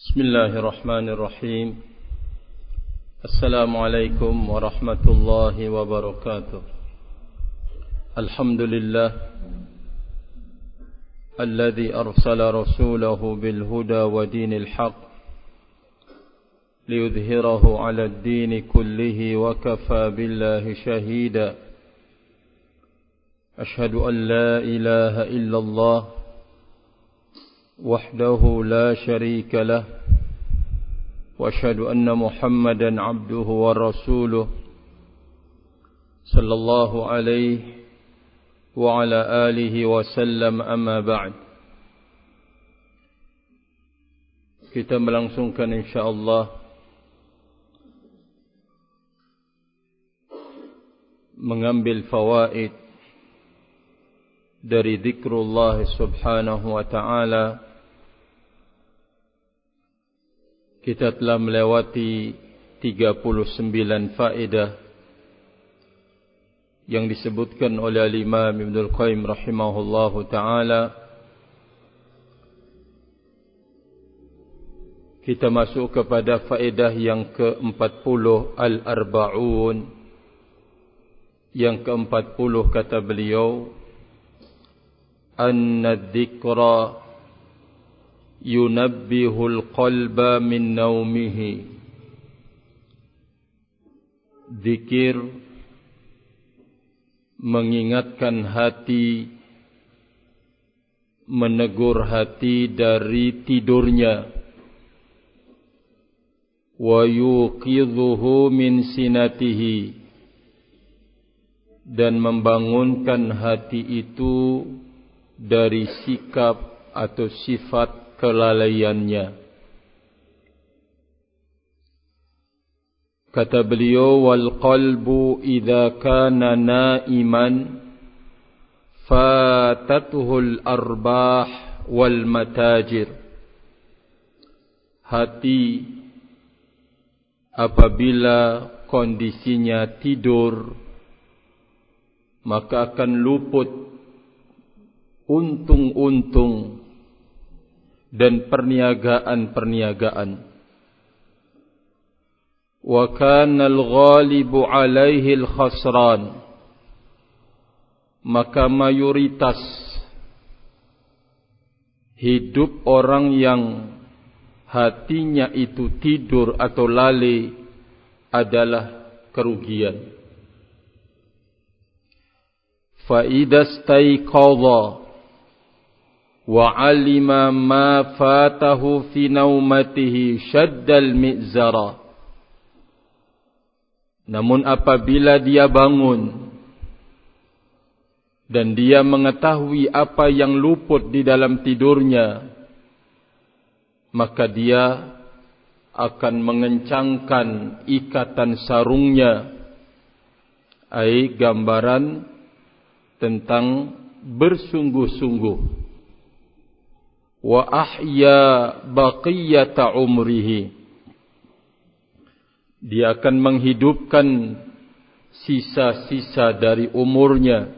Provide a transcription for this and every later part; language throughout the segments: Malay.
بسم الله الرحمن الرحيم. السلام عليكم ورحمة الله وبركاته. الحمد لله الذي أرسل رسوله بالهدى ودين الحق ليظهره على الدين كله وكفى بالله شهيدا. أشهد أن لا إله إلا الله وحده لا شريك له وأشهد أن محمدا عبده ورسوله صلى الله عليه وعلى آله وسلم. أما بعد, kita melangsungkan insyaallah mengambil fawaid dari zikrullah subhanahu wa ta'ala. Kita telah melewati 39 faedah yang disebutkan oleh Imam Ibnul Qayyim rahimahullahu ta'ala. Kita masuk kepada faedah yang ke-40, Al-Arba'un. Yang ke-40 kata beliau, Anna dzikra yunabbihul qalba min naumihi. Zikir mengingatkan hati, menegur hati dari tidurnya. Wa yuqidhuhu min sinatihi, dan membangunkan hati itu dari sikap atau sifat kelalaiannya. Kata beliau, wal qalbu idza kana naiman fatatuhul arbah wal matajir. Hati apabila kondisinya tidur, maka akan luput untung-untung dan perniagaan-perniagaan. Wa kana al-ghalibu alaihi al-khasran, maka mayoritas hidup orang yang hatinya itu tidur atau lalai adalah kerugian. Fa idza staiqadha wa alima ma fatahu fi naumatihi syaddal mi'zara. Namun apabila dia bangun dan dia mengetahui apa yang luput di dalam tidurnya, maka dia akan mengencangkan ikatan sarungnya. Ai gambaran tentang bersungguh-sungguh. Wa ahya baqiyata umrihi, dia akan menghidupkan sisa-sisa dari umurnya.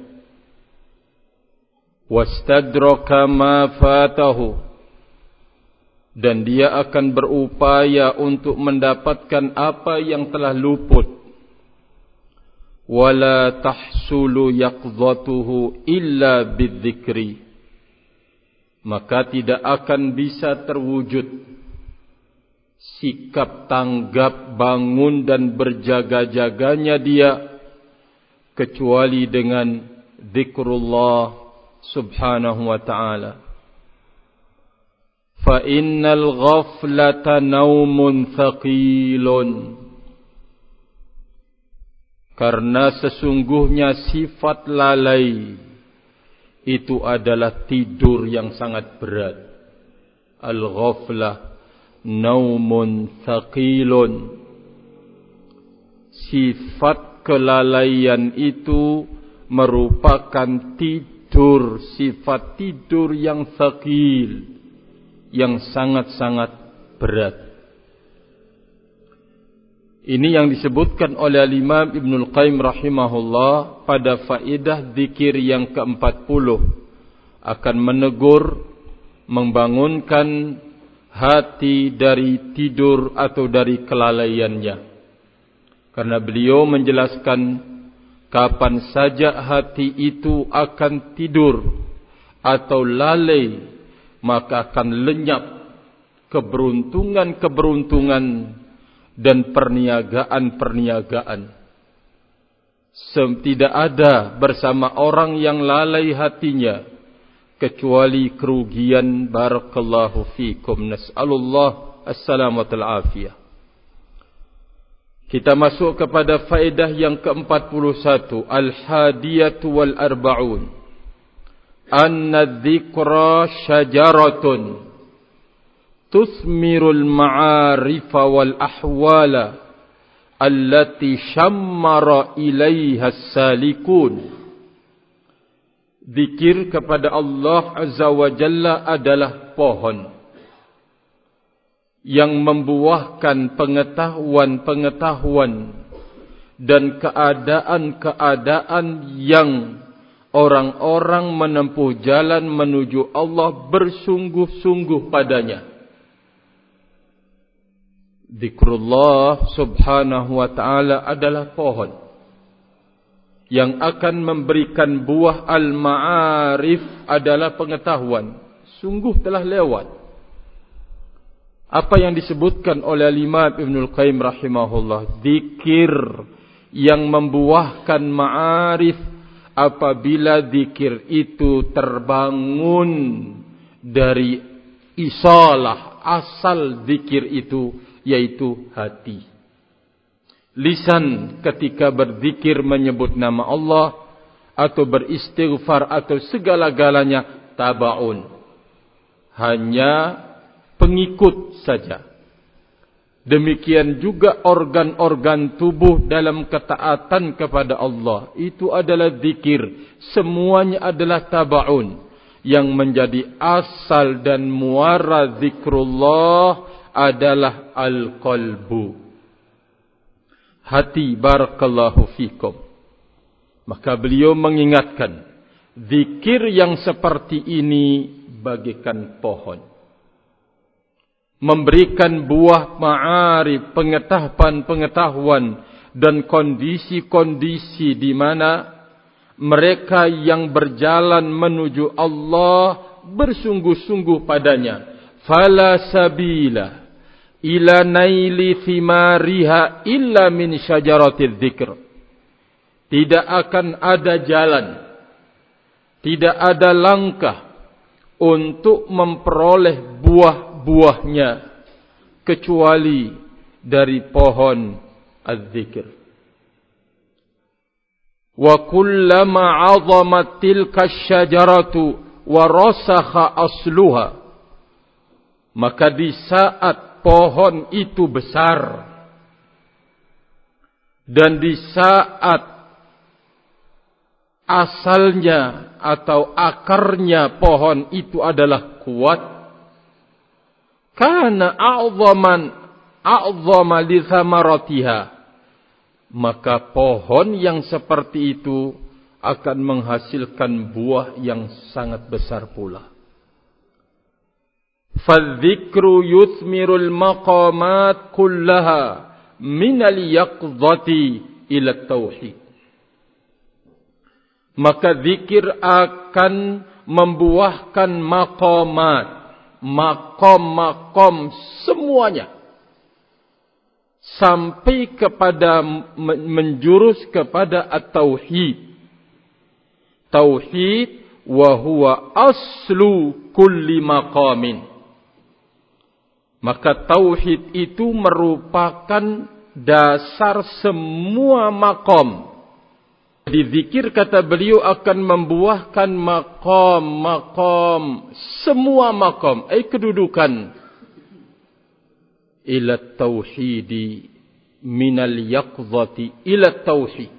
Wastadraka ma fatahu, dan dia akan berupaya untuk mendapatkan apa yang telah luput. Wala tahsulu yaqdhatuhu illa bidzikri, maka tidak akan bisa terwujud sikap tanggap, bangun dan berjaga-jaganya dia kecuali dengan zikrullah subhanahu wa ta'ala. Fa innal ghaflata naumun thaqilun, karena sesungguhnya sifat lalai itu adalah tidur yang sangat berat. Al-ghaflah naumun thaqilun, sifat kelalaian itu merupakan tidur, sifat tidur yang thaqil, yang sangat-sangat berat. Ini yang disebutkan oleh Imam Ibnul Qayyim rahimahullah pada faedah zikir yang ke-40, akan menegur, membangunkan hati dari tidur atau dari kelalaiannya. Karena beliau menjelaskan kapan saja hati itu akan tidur atau lalai, maka akan lenyap keberuntungan-keberuntungan dan perniagaan-perniagaan. Tidak ada bersama orang yang lalai hatinya kecuali kerugian. Barakallahu fikum. Nas'alullah as-salamatul afiyah. Kita masuk kepada faedah yang ke-41. Al-hadiyatu wal-arba'un. Anna dzikra syajaratun tuthmirul ma'arifa wal-ahwala allati syammara ilaiha salikun. Zikir kepada Allah Azza wa Jalla adalah pohon yang membuahkan pengetahuan-pengetahuan dan keadaan-keadaan yang orang-orang menempuh jalan menuju Allah bersungguh-sungguh padanya. Zikrullah subhanahu wa ta'ala adalah pohon yang akan memberikan buah. Al-ma'arif adalah pengetahuan. Sungguh telah lewat apa yang disebutkan oleh Imam Ibnul Qayyim rahimahullah. Zikir yang membuahkan ma'arif apabila zikir itu terbangun dari isalah asal zikir itu, yaitu hati. Lisan ketika berzikir menyebut nama Allah atau beristighfar atau segala-galanya tabaun, hanya pengikut saja. Demikian juga organ-organ tubuh dalam ketaatan kepada Allah, itu adalah zikir. Semuanya adalah tabaun. Yang menjadi asal dan muara zikrullah adalah al-qalbu, hati. Barakallahu fikum. Maka beliau mengingatkan, zikir yang seperti ini bagikan pohon, memberikan buah ma'arif, pengetahuan dan kondisi-kondisi di mana mereka yang berjalan menuju Allah bersungguh-sungguh padanya. Fala sabila ila naili thimariha illa min syajaratil dzikr. Tidak akan ada jalan, tidak ada langkah untuk memperoleh buah-buahnya kecuali dari pohon az-zikr. Wa kullama 'azamat tilka asy-syajaratu wa rasakha asluha, maka di saat pohon itu besar dan di saat asalnya atau akarnya pohon itu adalah kuat, kana a'zama li thamaratiha, maka pohon yang seperti itu akan menghasilkan buah yang sangat besar pula. Fadzikru yuthmirul maqamat kullaha minal yaqdhati ila tauhid. Maka zikir akan membuahkan maqamat, maqam semuanya, sampai kepada menjurus kepada at-tauhid. Tauhid wa huwa aslu kulli maqamin. Maka tauhid itu merupakan dasar semua maqam. Di zikir, kata beliau, akan membuahkan maqam, semua maqam, kedudukan. Ila tauhidi minal yaqzati ila tauhid,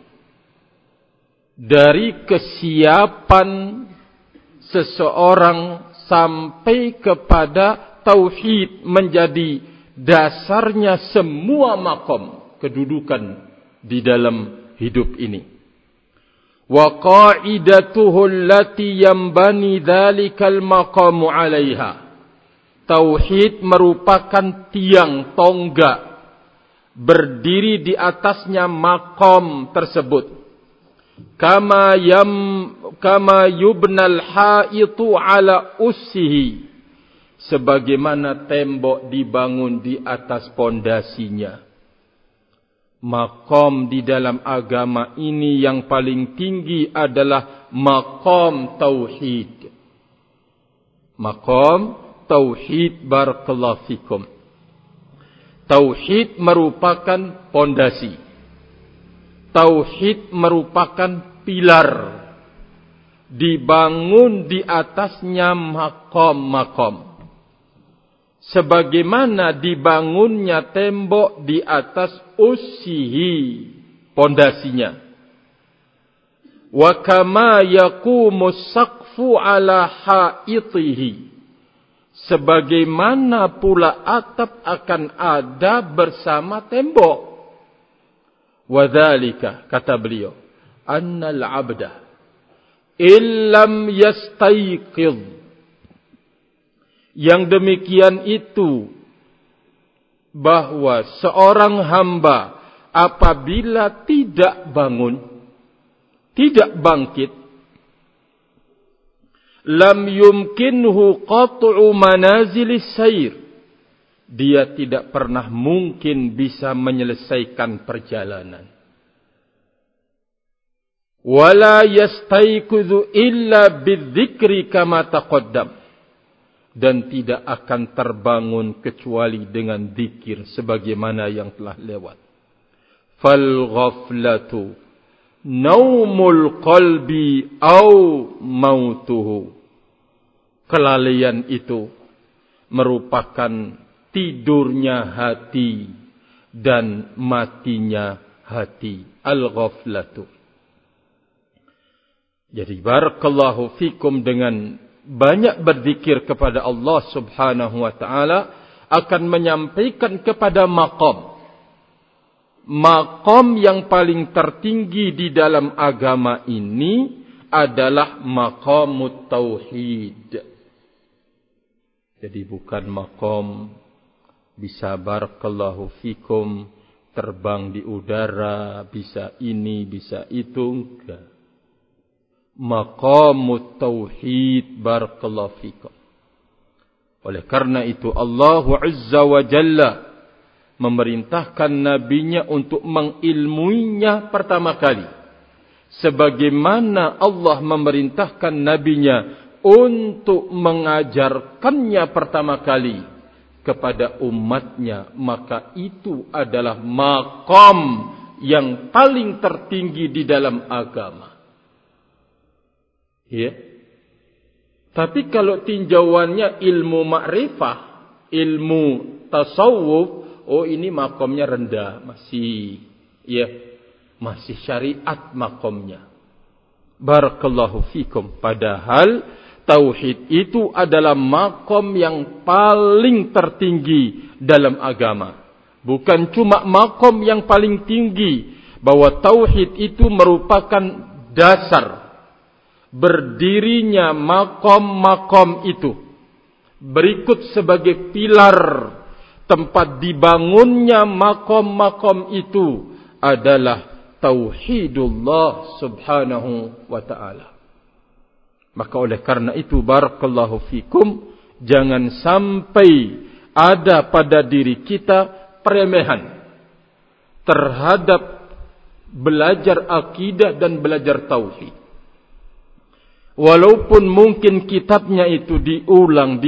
dari kesiapan seseorang sampai kepada tauhid menjadi dasarnya semua maqam, kedudukan di dalam hidup ini. Wa qa'idatuhu allati yambani dhalikal maqamu 'alaiha, Tauhid merupakan tiang tonggak, berdiri di atasnya maqam tersebut. Kama yubnal haitu ala ussihi, sebagaimana tembok dibangun di atas pondasinya. Maqam di dalam agama ini yang paling tinggi adalah maqam tauhid. Maqam tauhid, barakallahu fikum. Tauhid merupakan pondasi. Tauhid merupakan pilar. Dibangun di atasnya maqam-maqam. Sebagaimana dibangunnya tembok di atas ussihi, pondasinya. Wa kama yaqumu saqfu ala haitihi, sebagaimana pula atap akan ada bersama tembok. Wadzalika, kata beliau, annal abda illam yastayqidh, yang demikian itu bahwa seorang hamba apabila tidak bangun, tidak bangkit, lam yumkinhu qat'u manazilis sayr, dia tidak pernah mungkin bisa menyelesaikan perjalanan. Wala yastayqidhu illa bidzikri kama taqaddam, dan tidak akan terbangun kecuali dengan zikir sebagaimana yang telah lewat. Fal ghaflatu naumul qalbi au mautuhu, kelalaian itu merupakan tidurnya hati dan matinya hati. Al-ghaflatu. Jadi barakallahu fikum, dengan banyak berzikir kepada Allah subhanahu wa ta'ala akan menyampaikan kepada maqam. Maqam yang paling tertinggi di dalam agama ini adalah maqamut tauhid. Jadi bukan maqam bisa barakallahu fikum terbang di udara, bisa ini, bisa itu, enggak. Maqamut tauhid, barakallahu fikum. Oleh karena itu Allah Azza wa Jalla memerintahkan nabinya untuk mengilmuinya pertama kali, sebagaimana Allah memerintahkan nabinya untuk mengajarkannya pertama kali kepada umatnya. Maka itu adalah maqam yang paling tertinggi di dalam agama. Ya. Tapi kalau tinjauannya ilmu ma'rifah, ilmu tasawuf, oh ini makomnya rendah, masih masih syariat makomnya. Barakallahu fikum. Padahal tauhid itu adalah makom yang paling tertinggi dalam agama. Bukan cuma makom yang paling tinggi, bahwa tauhid itu merupakan dasar berdirinya makom-makom itu. Berikut sebagai pilar tempat dibangunnya makom-makom itu adalah tauhidullah subhanahu wa ta'ala. Maka oleh karena itu barakallahu fikum, jangan sampai ada pada diri kita peremehan terhadap belajar akidah dan belajar tauhid. Walaupun mungkin kitabnya itu diulang.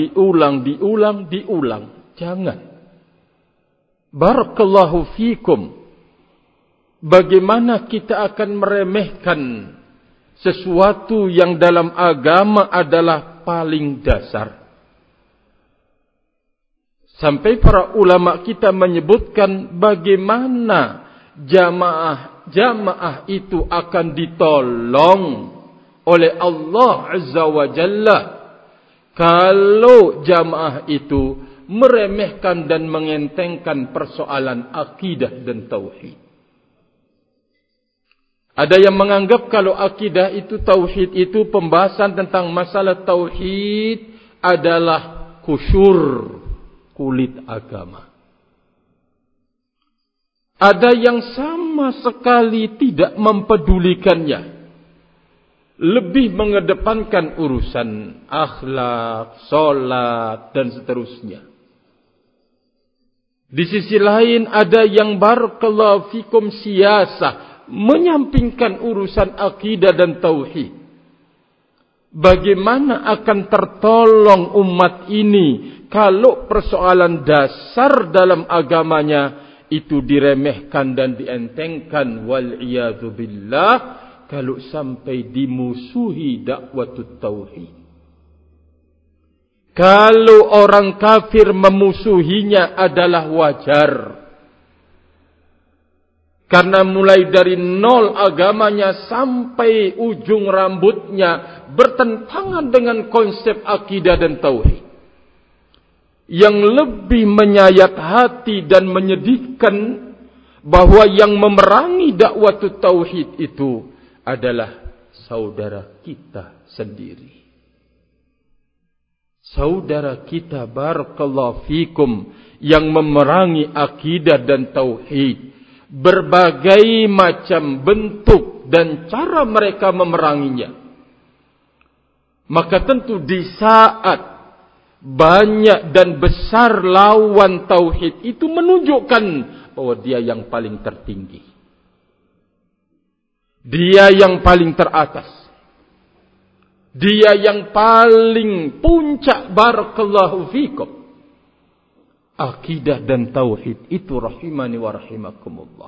Jangan. Barakallahu fikum. Bagaimana kita akan meremehkan sesuatu yang dalam agama adalah paling dasar. Sampai para ulama kita menyebutkan bagaimana jamaah itu akan ditolong oleh Allah Azza wa Jalla kalau jamaah itu meremehkan dan mengentengkan persoalan akidah dan tauhid. Ada yang menganggap kalau akidah itu, tauhid itu, pembahasan tentang masalah tauhid adalah kusyur kulit agama. Ada yang sama sekali tidak mempedulikannya. Lebih mengedepankan urusan akhlak, solat, dan seterusnya. Di sisi lain ada yang barakallahu fikum siyasah, menyampingkan urusan akidah dan tauhid. Bagaimana akan tertolong umat ini kalau persoalan dasar dalam agamanya itu diremehkan dan dientengkan, wal-iyadzu billah, kalau sampai dimusuhi dakwatut tauhid. Kalau orang kafir memusuhinya adalah wajar. Karena mulai dari nol agamanya sampai ujung rambutnya bertentangan dengan konsep akidah dan tauhid. Yang lebih menyayat hati dan menyedihkan bahwa yang memerangi dakwatut tauhid itu adalah saudara kita sendiri. Saudara kita barakallahu fikum yang memerangi akidah dan tauhid. Berbagai macam bentuk dan cara mereka memeranginya. Maka tentu di saat banyak dan besar lawan tauhid itu menunjukkan bahwa dia yang paling tertinggi. Dia yang paling teratas. Dia yang paling puncak barakallahu fikum. Akidah dan tauhid itu rahimani wa rahimakumullah.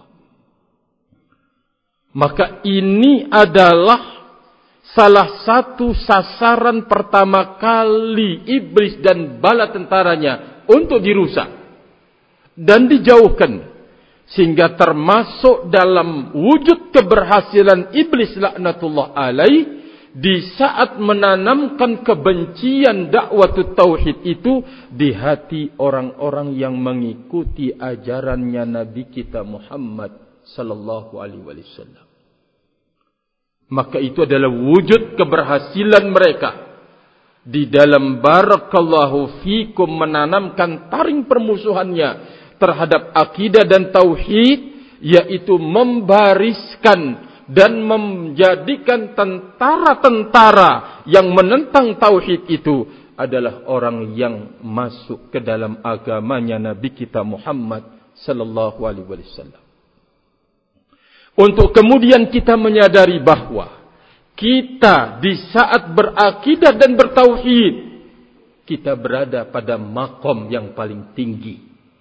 Maka ini adalah salah satu sasaran pertama kali iblis dan bala tentaranya untuk dirusak dan dijauhkan, sehingga termasuk dalam wujud keberhasilan iblis laknatullah alaih di saat menanamkan kebencian dakwatut tauhid itu di hati orang-orang yang mengikuti ajarannya Nabi kita Muhammad sallallahu alaihi wasallam. Maka itu adalah wujud keberhasilan mereka di dalam barakallahu fikum menanamkan taring permusuhannya terhadap akidah dan tauhid, yaitu membariskan dan menjadikan tentara-tentara yang menentang tauhid itu adalah orang yang masuk ke dalam agamanya Nabi kita Muhammad sallallahu alaihi wasallam. Untuk kemudian kita menyadari bahwa kita di saat berakidah dan bertauhid, kita berada pada maqam yang paling tinggi.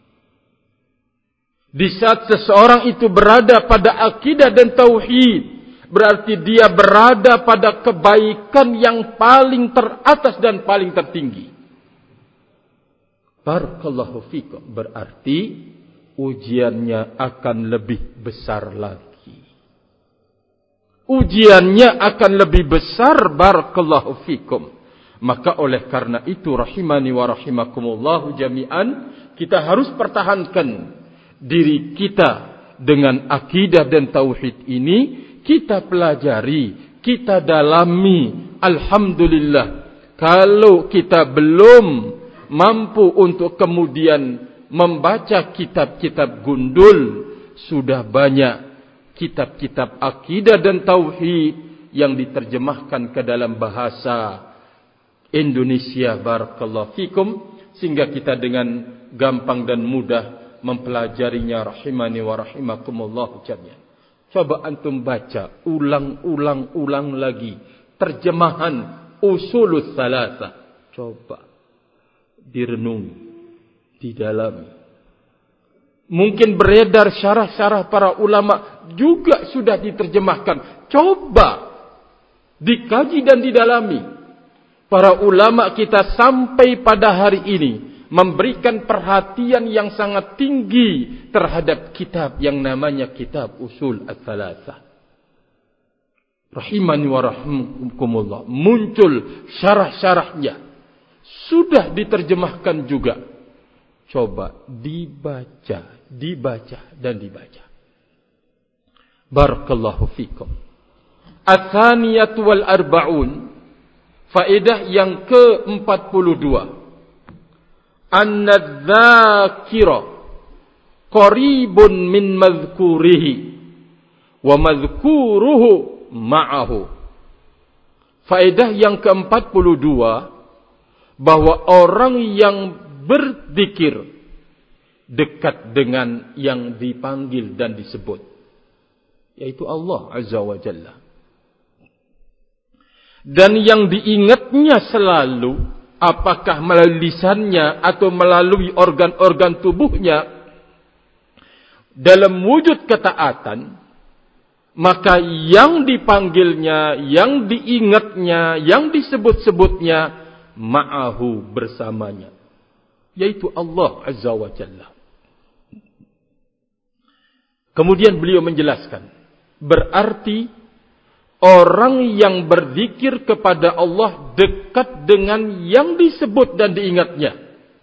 Di saat seseorang itu berada pada akidah dan tauhid, berarti dia berada pada kebaikan yang paling teratas dan paling tertinggi. Barakallahu fikum, berarti ujiannya akan lebih besar lagi. Ujiannya akan lebih besar barakallahu fikum. Maka oleh karena itu rahimani wa rahimakumullah jami'an, kita harus pertahankan diri kita dengan akidah dan tauhid ini. Kita pelajari, kita dalami. Alhamdulillah, kalau kita belum mampu untuk kemudian membaca kitab-kitab gundul, sudah banyak kitab-kitab akidah dan tauhid yang diterjemahkan ke dalam bahasa Indonesia barakallahu fikum, sehingga kita dengan gampang dan mudah mempelajarinya rahimani wa rahimakumullah jami'an. Coba antum baca ulang lagi terjemahan Ushulus Tsalatsa. Coba direnungi, didalami. Mungkin beredar syarah-syarah para ulama juga sudah diterjemahkan. Coba dikaji dan didalami. Para ulama kita sampai pada hari ini memberikan perhatian yang sangat tinggi terhadap kitab yang namanya kitab Usul Ats-Tsalatsa. Rahimani wa rahimakumullah. Muncul syarah-syarahnya. Sudah diterjemahkan juga. Coba dibaca dan dibaca. Barakallahu fikum. Ats-tsaniyatu wal arba'un. Faedah yang ke-42. anna dzakira qaribun min madhkurihi wa madhkuruhu ma'ahu. Faedah yang ke-42, bahwa orang yang berzikir dekat dengan yang dipanggil dan disebut, yaitu Allah Azza wa Jalla. Dan yang diingatnya selalu, apakah melalui lisannya atau melalui organ-organ tubuhnya, dalam wujud ketaatan, maka yang dipanggilnya, yang diingatnya, yang disebut-sebutnya, ma'ahu, bersamanya, yaitu Allah Azza wa Jalla. Kemudian beliau menjelaskan, berarti orang yang berzikir kepada Allah dekat dengan yang disebut dan diingatnya,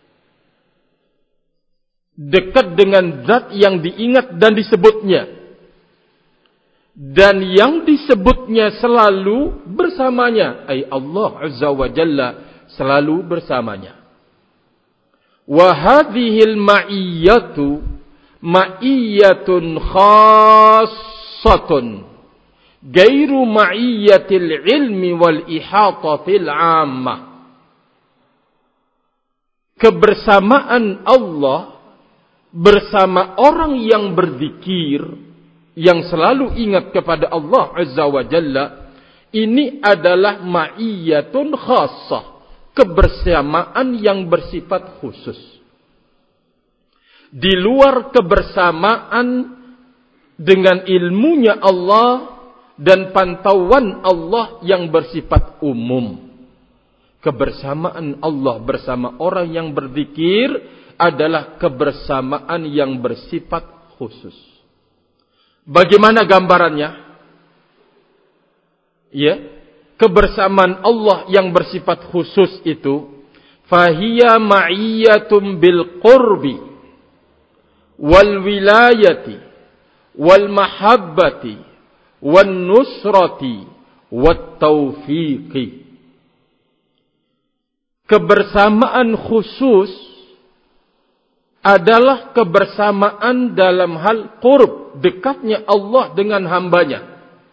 dekat dengan zat yang diingat dan disebutnya, dan yang disebutnya selalu bersamanya, ay Allah Azza wa Jalla selalu bersamanya. Wa hadhil ma'iyyatu ma'iyyatun khassatun gairu ma'iyyatil ilmi wal ihatatil 'ammah. Kebersamaan Allah bersama orang yang berzikir, yang selalu ingat kepada Allah Azza wa Jalla, ini adalah ma'iyyatun khassah, kebersamaan yang bersifat khusus. Di luar kebersamaan dengan ilmunya Allah dan pantauan Allah yang bersifat umum. Kebersamaan Allah bersama orang yang berzikir adalah kebersamaan yang bersifat khusus. Bagaimana gambarannya? Ya, kebersamaan Allah yang bersifat khusus itu, fahiya ma'iyatum bil qurbi wal wilayati wal mahabbati wan nusrati wat taufiqi. Kebersamaan khusus adalah kebersamaan dalam hal qurb, dekatnya Allah dengan hambanya,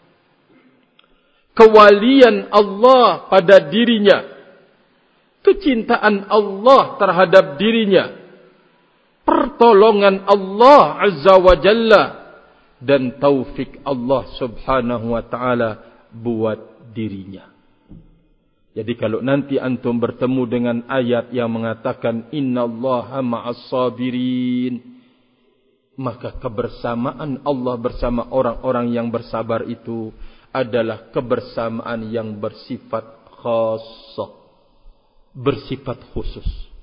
kewalian Allah pada dirinya, kecintaan Allah terhadap dirinya, pertolongan Allah Azza wa Jalla, dan taufik Allah Subhanahu wa ta'ala buat dirinya. Jadi kalau nanti antum bertemu dengan ayat yang mengatakan innallaha ma'as sabirin, maka kebersamaan Allah bersama orang-orang yang bersabar itu adalah kebersamaan yang bersifat khassah, bersifat khusus.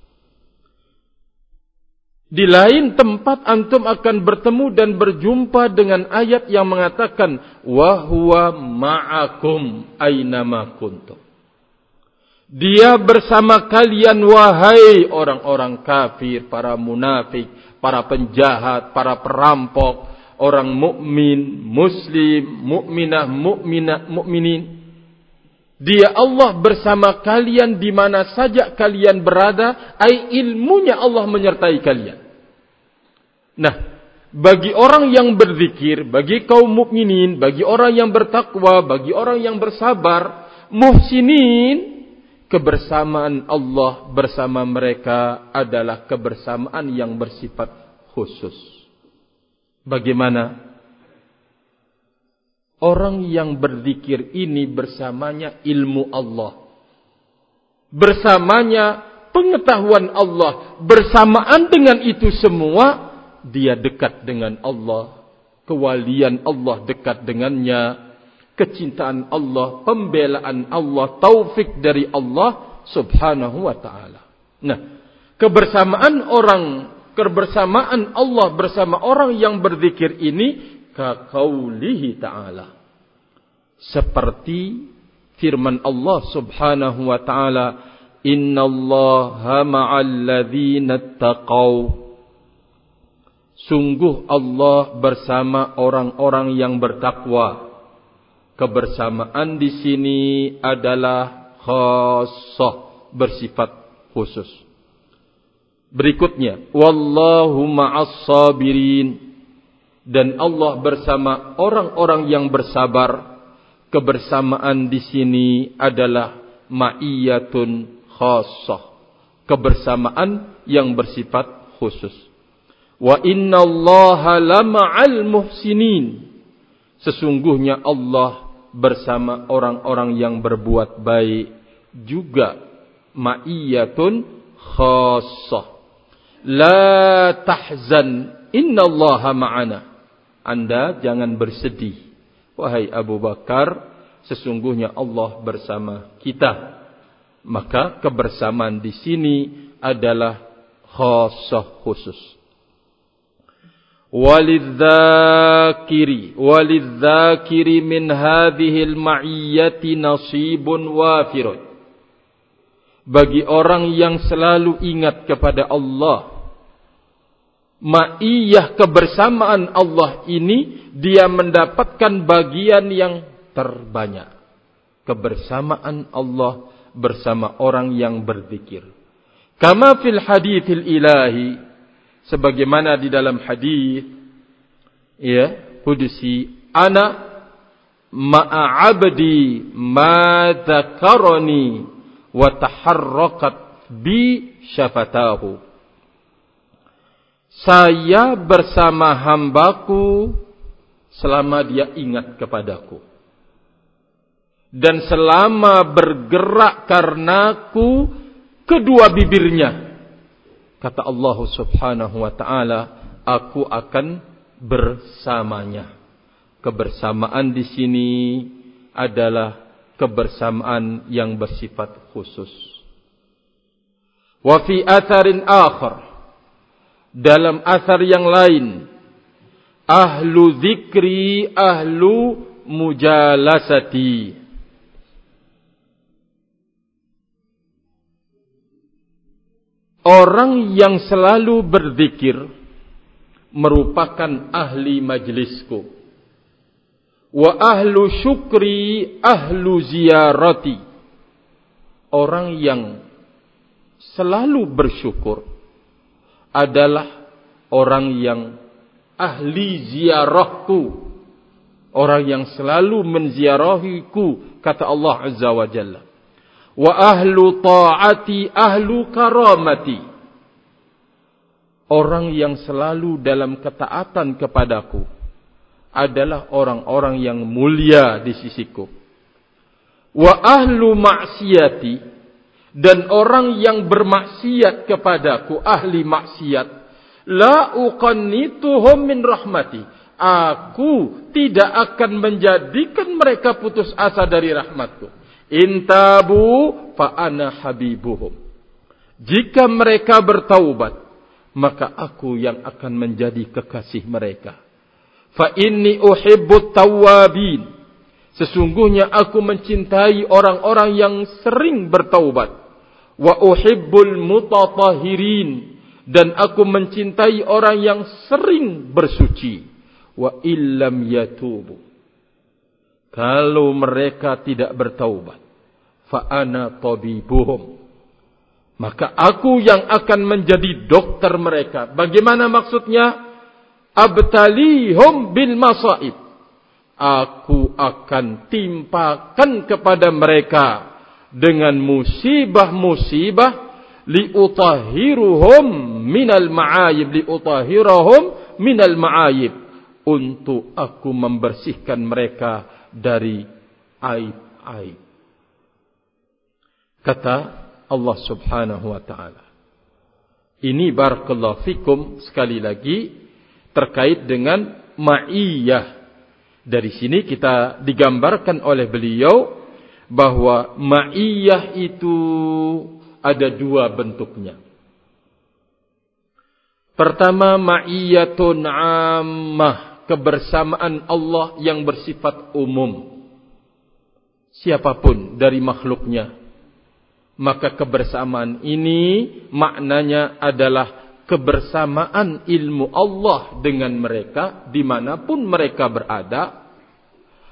Di lain tempat antum akan bertemu dan berjumpa dengan ayat yang mengatakan wa huwa ma'akum aynama kuntum. Dia bersama kalian wahai orang-orang kafir, para munafik, para penjahat, para perampok, orang mukmin, muslim, mukminah, mukminin. Dia Allah bersama kalian di mana saja kalian berada, ai ilmunya Allah menyertai kalian. Nah, bagi orang yang berzikir, bagi kaum mukminin, bagi orang yang bertakwa, bagi orang yang bersabar, muhsinin, kebersamaan Allah bersama mereka adalah kebersamaan yang bersifat khusus. Bagaimana? Orang yang berzikir ini bersamanya ilmu Allah, bersamanya pengetahuan Allah, bersamaan dengan itu semua dia dekat dengan Allah, kewalian Allah dekat dengannya, kecintaan Allah, pembelaan Allah, taufik dari Allah Subhanahu wa ta'ala. Nah, kebersamaan Allah bersama orang yang berzikir ini kaqaulihi ta'ala, seperti firman Allah Subhanahu wa ta'ala, innallaha ma'al ladzina taqaw, sungguh Allah bersama orang-orang yang bertakwa. Kebersamaan di sini adalah khassah, bersifat khusus. Berikutnya, wallahu ma'as sabirin, dan Allah bersama orang-orang yang bersabar. Kebersamaan di sini adalah ma'iyatun khassah, kebersamaan yang bersifat khusus. Wa innallaha lama'al muhsinin, sesungguhnya Allah bersama orang-orang yang berbuat baik, juga ma'iyatun khassah. La tahzan innallaha ma'ana, Anda jangan bersedih wahai Abu Bakar, sesungguhnya Allah bersama kita. Maka kebersamaan di sini adalah khassah, khusus. Walidzakiri min hadhil ma'iyyati nasibun wafirun, bagi orang yang selalu ingat kepada Allah, ma'iyyah kebersamaan Allah ini, dia mendapatkan bagian yang terbanyak. Kebersamaan Allah bersama orang yang berzikir. Kama fil hadithil ilahi, sebagaimana di dalam hadis qudsi, ana ma'a abdi ma dzakarani wa taharrakat bi syafatahu. Saya bersama hambaku selama dia ingat kepadaku, dan selama bergerak karenaku kedua bibirnya. Kata Allah subhanahu wa ta'ala, aku akan bersamanya. Kebersamaan di sini adalah kebersamaan yang bersifat khusus. Wa fi atharin akhar, dalam asar yang lain, ahlu zikri ahlu mujalasati, orang yang selalu berzikir merupakan ahli majlisku. Wa ahlu syukri ahlu ziyarati, orang yang selalu bersyukur adalah orang yang ahli ziarahku, orang yang selalu menziarahiku, kata Allah Azza wa Jalla. Wa ahlu ta'ati ahlu karamati, orang yang selalu dalam ketaatan kepadaku adalah orang-orang yang mulia di sisiku. Wa ahlu maksiati, dan orang yang bermaksiat kepadaku, ahli maksiat, la uqannituhum min rahmati, aku tidak akan menjadikan mereka putus asa dari rahmatku. Intabu fa ana habibuhum, jika mereka bertaubat, maka aku yang akan menjadi kekasih mereka. Fa inni uhibbut tawwabin, sesungguhnya aku mencintai orang-orang yang sering bertaubat. Wa uhibbul mutatahhirin, dan aku mencintai orang yang sering bersuci. Wa illam yatubu, kalau mereka tidak bertaubat, fa ana tabibuhum, maka aku yang akan menjadi dokter mereka. Bagaimana maksudnya? Abtalihum bil masaib, aku akan timpakan kepada mereka dengan musibah-musibah, liutahiruhum minal ma'ayib, liutahirahum minal ma'ayib, untuk aku membersihkan mereka dari aib-aib. Kata Allah subhanahu wa ta'ala. Ini barakallahu fikum sekali lagi terkait dengan ma'iyah. Dari sini kita digambarkan oleh beliau bahwa ma'iyah itu ada dua bentuknya. Pertama, ma'iyatun ammah, kebersamaan Allah yang bersifat umum. Siapapun dari makhluknya, maka kebersamaan ini maknanya adalah kebersamaan ilmu Allah dengan mereka dimanapun mereka berada,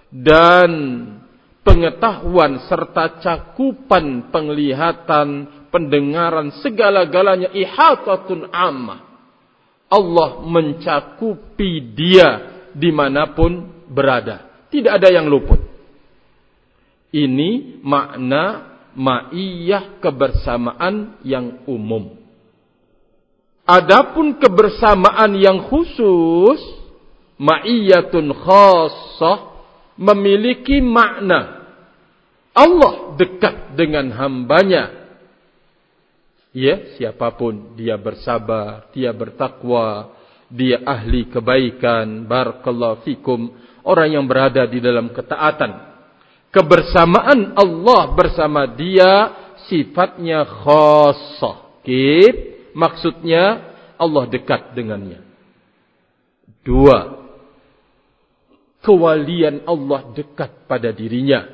dan pengetahuan serta cakupan penglihatan, pendengaran, segala-galanya, ihatatun ammah. Allah mencakupi dia dimanapun berada. Tidak ada yang luput. Ini makna ma'iyah, kebersamaan yang umum. Adapun kebersamaan yang khusus, ma'iyatun khassah, memiliki makna Allah dekat dengan hambanya. Ya, siapapun dia bersabar, dia bertakwa, dia ahli kebaikan, barakallahu fikum, orang yang berada di dalam ketaatan. Kebersamaan Allah bersama dia sifatnya khassah. Maksudnya Allah dekat dengannya. 2. Kewalian Allah dekat pada dirinya.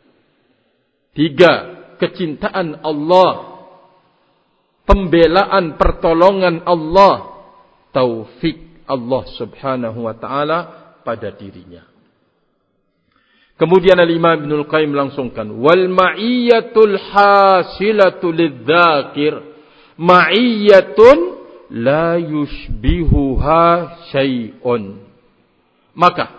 3. Kecintaan Allah, pembelaan, pertolongan Allah, taufik Allah subhanahu wa ta'ala pada dirinya. Kemudian Al-Imam Ibnul Qayyim langsungkan, wal ma'iyyatul hasilatu lidzakir ma'iyyatun la yushbihuha syai'un. Maka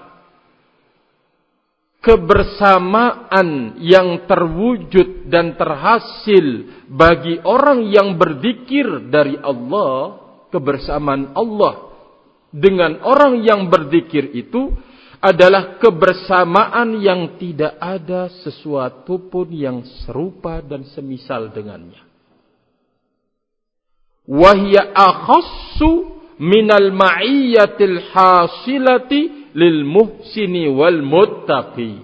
kebersamaan yang terwujud dan terhasil bagi orang yang berzikir dari Allah, kebersamaan Allah dengan orang yang berzikir itu adalah kebersamaan yang tidak ada sesuatu pun yang serupa dan semisal dengannya. Wahya akhassu minal ma'iyyatil hasilati lil muhsini wal muttaqi.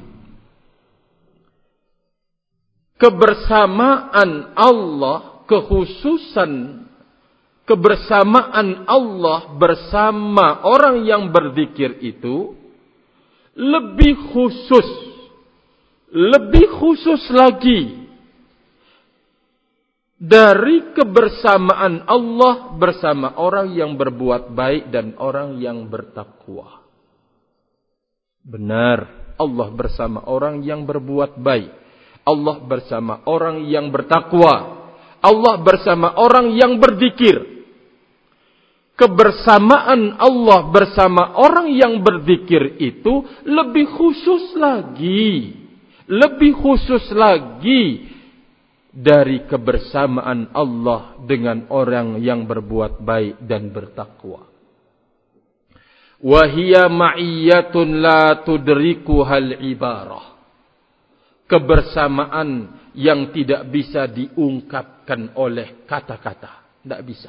Kebersamaan Allah, kekhususan kebersamaan Allah bersama orang yang berzikir itu lebih khusus lagi dari kebersamaan Allah bersama orang yang berbuat baik dan orang yang bertakwa. Benar, Allah bersama orang yang berbuat baik, Allah bersama orang yang bertakwa, Allah bersama orang yang berzikir. Kebersamaan Allah bersama orang yang berzikir itu lebih khusus lagi dari kebersamaan Allah dengan orang yang berbuat baik dan bertakwa. Wahia ma'iyyatun la tudrikuhal ibarah. Kebersamaan yang tidak bisa diungkapkan oleh kata-kata, tidak bisa.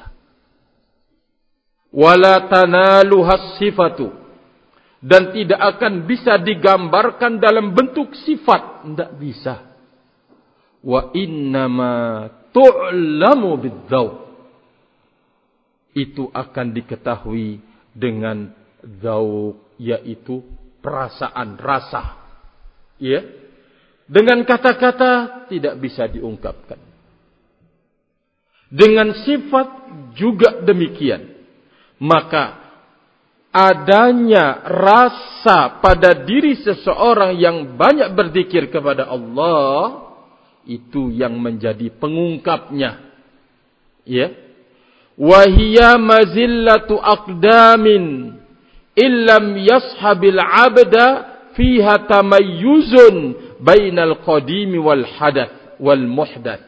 Wala tanaluhas sifatu, dan tidak akan bisa digambarkan dalam bentuk sifat, tidak bisa. Wa innama tu'lamu bidzauq, itu akan diketahui dengan dzauq, yaitu perasaan, rasa. Ya, dengan kata-kata tidak bisa diungkapkan. Dengan sifat juga demikian. Maka adanya rasa pada diri seseorang yang banyak berzikir kepada Allah, itu yang menjadi pengungkapnya. Ya. Wahia mazillatu aqdamin illam yashabil abda fiha tamayyuzun bainal qadimi wal hadath wal muhdath.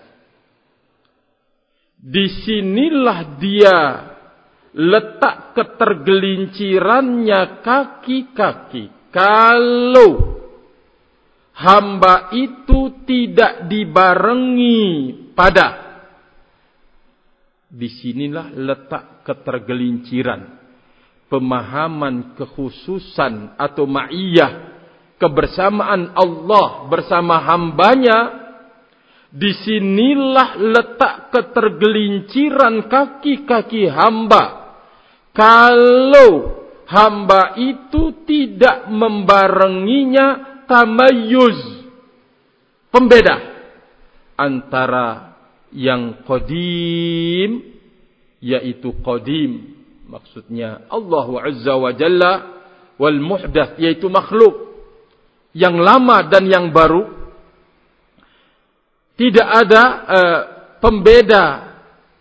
Disinilah dia letak ketergelincirannya kaki-kaki. Kalau hamba itu tidak dibarengi pada, disinilah letak ketergelinciran, pemahaman kekhususan atau ma'iyah, kebersamaan Allah bersama hambanya. Disinilah letak ketergelinciran kaki-kaki hamba. Kalau hamba itu tidak membarenginya tamayyuz, pembeda antara yang qadim, yaitu qadim, maksudnya Allah Azza wa Jalla, wal muhdath, yaitu makhluk yang lama dan yang baru. Tidak ada pembeda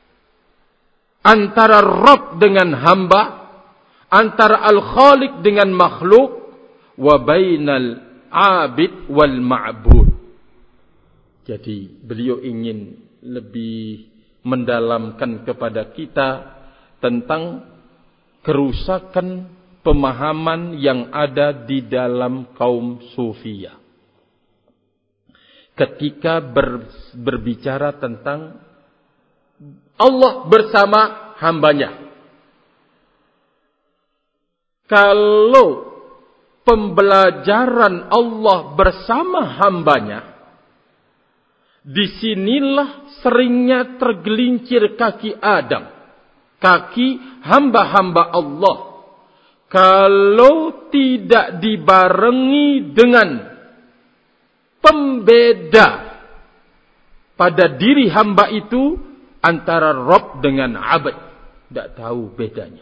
antara Rabb dengan hamba, antara Al-Khaliq dengan makhluk, wa bainal abid wal ma'bud. Jadi beliau ingin lebih mendalamkan kepada kita tentang kerusakan pemahaman yang ada di dalam kaum Sufiyah ketika berbicara tentang Allah bersama hambanya. Kalau pembelajaran Allah bersama hambanya, disinilah seringnya tergelincir kaki Adam, kaki hamba-hamba Allah. Kalau tidak dibarengi dengan pembeda pada diri hamba itu, antara Rabb dengan abad, tidak tahu bedanya.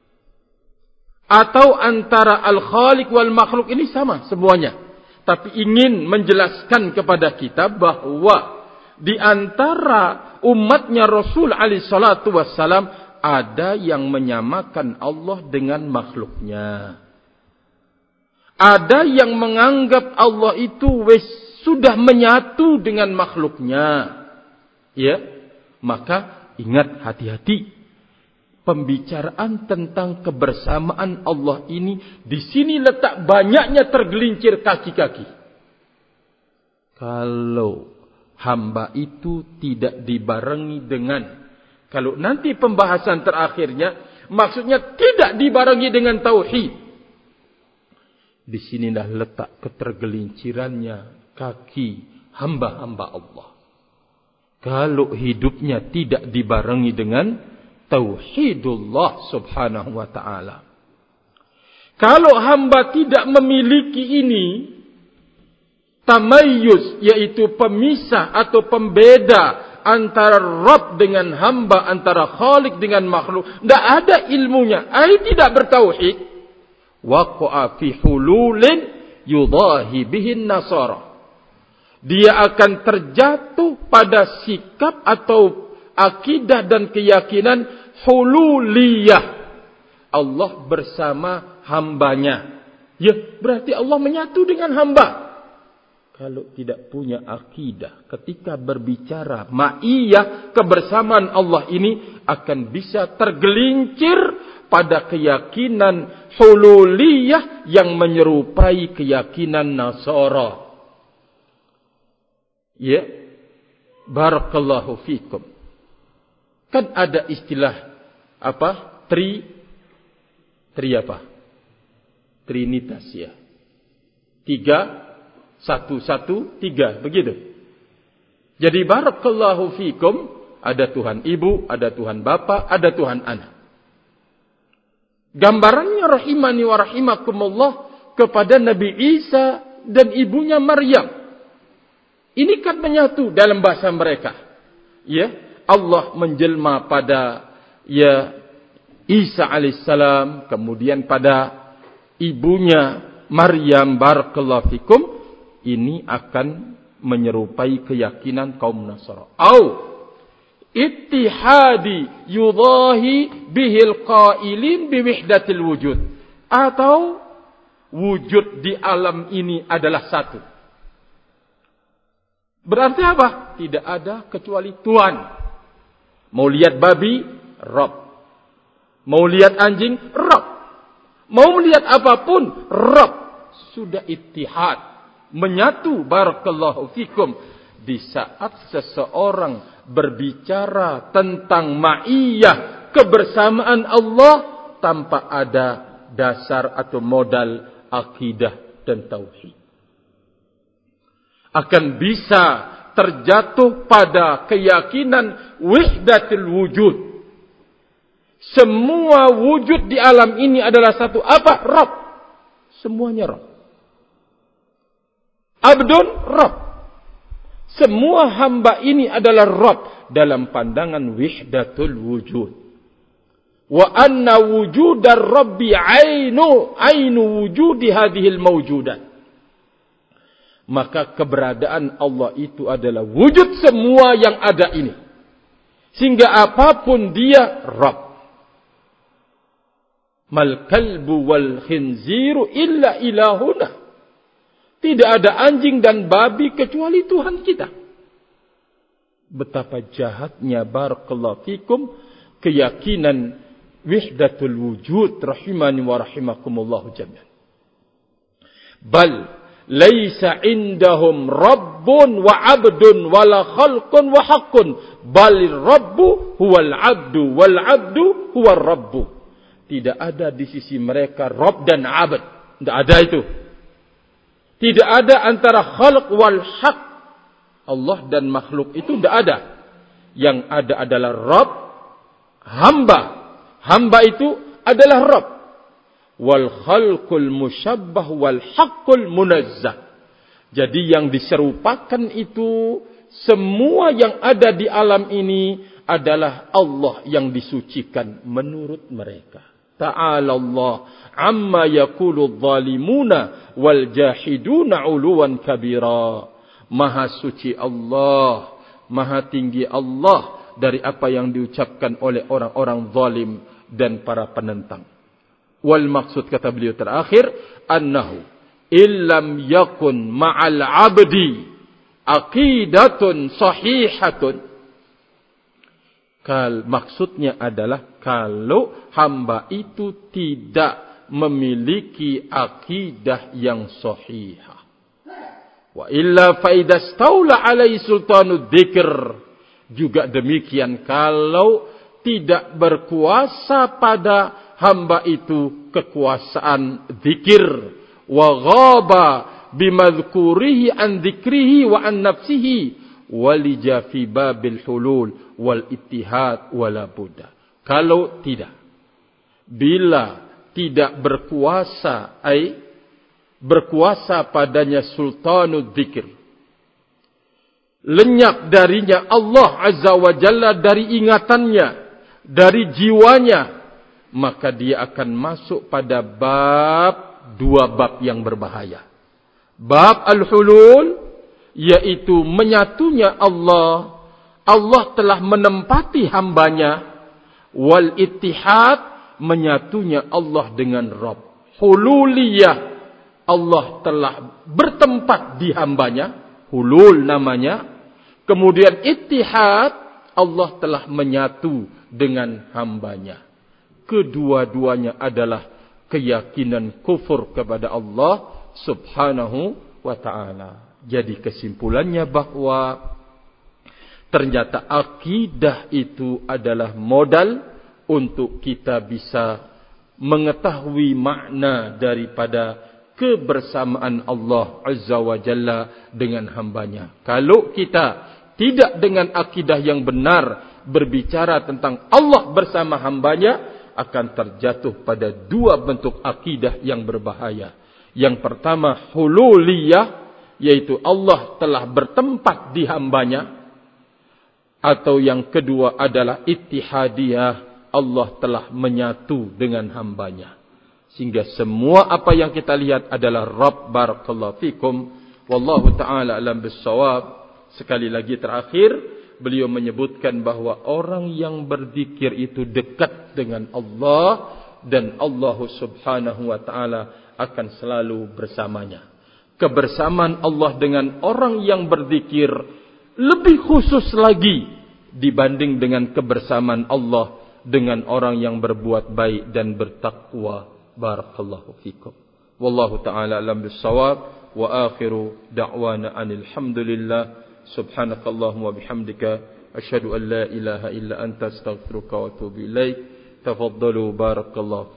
Atau antara Al-Khaliq wal makhluk, ini sama semuanya. Tapi ingin menjelaskan kepada kita bahwa di antara umatnya Rasul alaihi salatu wassalam, ada yang menyamakan Allah dengan makhluknya. Ada yang menganggap Allah itu sudah menyatu dengan makhluknya. Ya. Maka ingat, hati-hati. Pembicaraan tentang kebersamaan Allah ini, di sini letak banyaknya tergelincir kaki-kaki. Kalau hamba itu tidak dibarengi dengan, kalau nanti pembahasan terakhirnya, maksudnya tidak dibarengi dengan tauhid. Di sinilah letak ketergelincirannya kaki hamba-hamba Allah. Kalau hidupnya tidak dibarengi dengan tauhidullah subhanahu wa ta'ala. Kalau hamba tidak memiliki ini, tamayyuz, yaitu pemisah atau pembeda antara Rabb dengan hamba, antara Khaliq dengan makhluk, tidak ada ilmunya, tidak bertauhid, waqa'a fi hululin yudahi bihin nasara. Dia akan terjatuh pada sikap atau akidah dan keyakinan hululiyah. Allah bersama hambanya. Ya, berarti Allah menyatu dengan hamba. Kalau tidak punya akidah, ketika berbicara ma'iyah, kebersamaan Allah ini akan bisa tergelincir pada keyakinan hululiyah yang menyerupai keyakinan Nasara. Ya, barakallahu fikum. Kan ada istilah apa? Tri apa? Trinitas ya. 3, 1, 1, 3, begitu. Jadi barakallahu fikum, ada Tuhan Ibu, ada Tuhan Bapa, ada Tuhan Anak. Gambarannya rahimani wa rahimakumullah kepada Nabi Isa dan ibunya Maryam. Ini kan menyatu dalam bahasa mereka. Ya, Allah menjelma pada Isa alaihissalam, kemudian pada ibunya Maryam, barakallahu fikum. Ini akan menyerupai keyakinan kaum Nasara. Ittihadi yudahi bihil qailin biwihdatil wujud. Atau wujud di alam ini adalah satu. Berarti apa? Tidak ada kecuali Tuhan. Mau lihat babi, Rabb. Mau lihat anjing, Rabb. Mau melihat apapun, Rabb. Sudah ittihad, menyatu, barakallahu fikum. Di saat seseorang berbicara tentang ma'iyah, kebersamaan Allah, tanpa ada dasar atau modal akidah dan tauhid, akan bisa terjatuh pada keyakinan wahdatul wujud. Semua wujud di alam ini adalah satu. Apa? Rabb. Semuanya Rabb. Abdun Rabb. Semua hamba ini adalah Rabb dalam pandangan wahdatul wujud. Wa anna wujudar Rabbi ainu wujudi hadhil mawjudat. Maka keberadaan Allah itu adalah wujud semua yang ada ini. Sehingga apapun dia Rabb. Mal kalbu wal khinziru illa ilahuna. Tidak ada anjing dan babi kecuali Tuhan kita. Betapa jahatnya barakallahu fikum keyakinan wahdatul wujud rahimani wa rahimakumullah jami'an. Bal laisa indahum rabbun wa abdun wala khalqun wa haqqun bal rabbu huwal abdu wal abdu huwar rabbu. Tidak ada di sisi mereka Rabb dan Abd. Tidak ada itu. Tidak ada antara khalq wal haq. Allah dan makhluk itu tidak ada. Yang ada adalah Rabb, hamba. Hamba itu adalah Rabb. Wal khalqul musyabbah wal haqqul munazzah. Jadi yang diserupakan itu semua yang ada di alam ini adalah Allah yang disucikan menurut mereka. Ta'ala Allah amma yaqulu adh-dhalimuna wal jahiduna 'uluwan kabira. Maha suci Allah, maha tinggi Allah dari apa yang diucapkan oleh orang-orang zalim dan para penentang. Wal maksud kata beliau terakhir annahu illam yakun ma'al 'abdi aqidatun sahihatun. Maksudnya adalah kalau hamba itu tidak memiliki akidah yang sahihah. Wa illa fa idastaula alai sultanud dzikr. Juga demikian kalau tidak berkuasa pada hamba itu kekuasaan zikir. Wa ghaba bimadhkurihi an dzikrihi wa an nafsihi. Walija fi babil hulul wal ittihad wala buddha. Kalau tidak, bila tidak berkuasa, berkuasa padanya sultanud dzikir, lenyap darinya Allah Azza wa Jalla dari ingatannya, dari jiwanya, maka dia akan masuk pada dua bab yang berbahaya. Bab al-hulul, yaitu menyatunya Allah. Allah telah menempati hambanya. Wal ittihad, menyatunya Allah dengan Rabb. Hululiyah, Allah telah bertempat di hambanya. Hulul namanya. Kemudian ittihad, Allah telah menyatu dengan hambanya. Kedua-duanya adalah keyakinan kufur kepada Allah subhanahu wa ta'ala. Jadi kesimpulannya bahwa ternyata akidah itu adalah modal untuk kita bisa mengetahui makna daripada kebersamaan Allah Azza wa Jalla dengan hambanya. Kalau kita tidak dengan akidah yang benar berbicara tentang Allah bersama hambanya, akan terjatuh pada dua bentuk akidah yang berbahaya. Yang pertama hululiyah, yaitu Allah telah bertempat di hambanya. Atau yang kedua adalah ittihadiyah, Allah telah menyatu dengan hambanya. Sehingga semua apa yang kita lihat adalah Rabb. Barakallahu fikum. Wallahu ta'ala alam bissawab. Sekali lagi terakhir, beliau menyebutkan bahwa orang yang berzikir itu dekat dengan Allah. Dan Allah subhanahu wa ta'ala akan selalu bersamanya. Kebersamaan Allah dengan orang yang berzikir lebih khusus lagi dibanding dengan kebersamaan Allah dengan orang yang berbuat baik dan bertakwa. Barakallahu fikum. Wallahu ta'ala alam bissawab. Wa akhiru da'wana anil hamdulillah. Subhanakallahumma bihamdika. Asyhadu an la ilaha illa anta astaghfiruka wa atubu ilaik. Tafaddalu barakallahu.